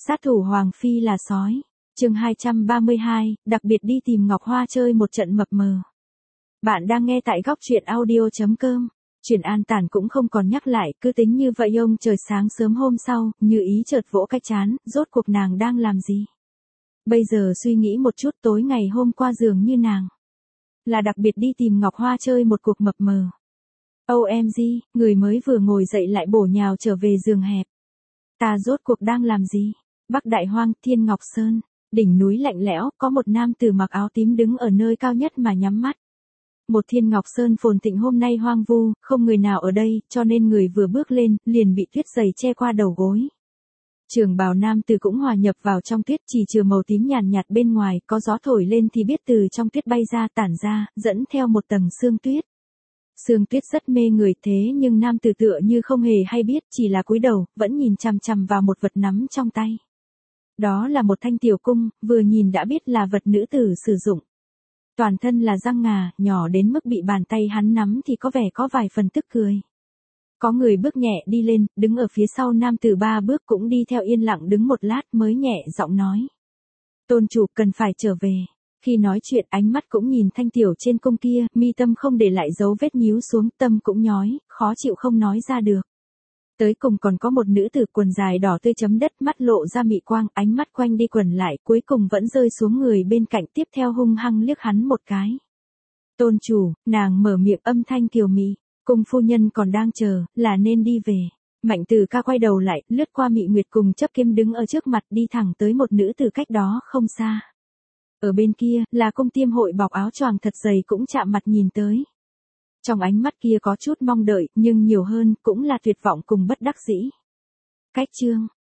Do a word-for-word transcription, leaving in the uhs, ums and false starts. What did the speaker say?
Sát thủ Hoàng Phi là sói. Chương hai trăm ba mươi hai, đặc biệt đi tìm Ngọc Hoa chơi một trận mập mờ. Bạn đang nghe tại góc truyện audio chấm com. Chuyện An Tản cũng không còn nhắc lại, cứ tính như vậy. Ông trời sáng sớm hôm sau, Như Ý chợt vỗ cái trán, rốt cuộc nàng đang làm gì? Bây giờ suy nghĩ một chút, tối ngày hôm qua dường như nàng là đặc biệt đi tìm Ngọc Hoa chơi một cuộc mập mờ. ô em giê, người mới vừa ngồi dậy lại bổ nhào trở về giường hẹp. Ta rốt cuộc đang làm gì? Bắc Đại Hoang, Thiên Ngọc Sơn, đỉnh núi lạnh lẽo, có một nam tử mặc áo tím đứng ở nơi cao nhất mà nhắm mắt. Một Thiên Ngọc Sơn phồn thịnh hôm nay hoang vu, không người nào ở đây, cho nên người vừa bước lên, liền bị tuyết dày che qua đầu gối. Trường bào nam tử cũng hòa nhập vào trong tuyết, chỉ trừ màu tím nhàn nhạt bên ngoài, có gió thổi lên thì biết từ trong tuyết bay ra, tản ra, dẫn theo một tầng sương tuyết. Sương tuyết rất mê người, thế nhưng nam tử tựa như không hề hay biết, chỉ là cúi đầu, vẫn nhìn chằm chằm vào một vật nắm trong tay. Đó là một thanh tiểu cung, vừa nhìn đã biết là vật nữ tử sử dụng. Toàn thân là răng ngà, nhỏ đến mức bị bàn tay hắn nắm thì có vẻ có vài phần tức cười. Có người bước nhẹ đi lên, đứng ở phía sau nam tử ba bước cũng đi theo, yên lặng đứng một lát mới nhẹ giọng nói. Tôn chủ cần phải trở về. Khi nói chuyện ánh mắt cũng nhìn thanh tiểu trên cung kia, mi tâm không để lại dấu vết nhíu xuống, tâm cũng nhói, khó chịu không nói ra được. Tới cùng còn có một nữ tử quần dài đỏ tươi chấm đất, mắt lộ ra mị quang, ánh mắt quanh đi quẩn lại, cuối cùng vẫn rơi xuống người bên cạnh, tiếp theo hung hăng liếc hắn một cái. Tôn chủ, nàng mở miệng âm thanh kiều mị, cung phu nhân còn đang chờ, là nên đi về. Mạnh Từ Ca quay đầu lại, lướt qua Mị Nguyệt cùng Chấp Kiếm đứng ở trước mặt, đi thẳng tới một nữ tử cách đó không xa. Ở bên kia, là Cung Tiêm Hội bọc áo choàng thật dày cũng chạm mặt nhìn tới. Trong ánh mắt kia có chút mong đợi, nhưng nhiều hơn, cũng là tuyệt vọng cùng bất đắc dĩ. Cách chương,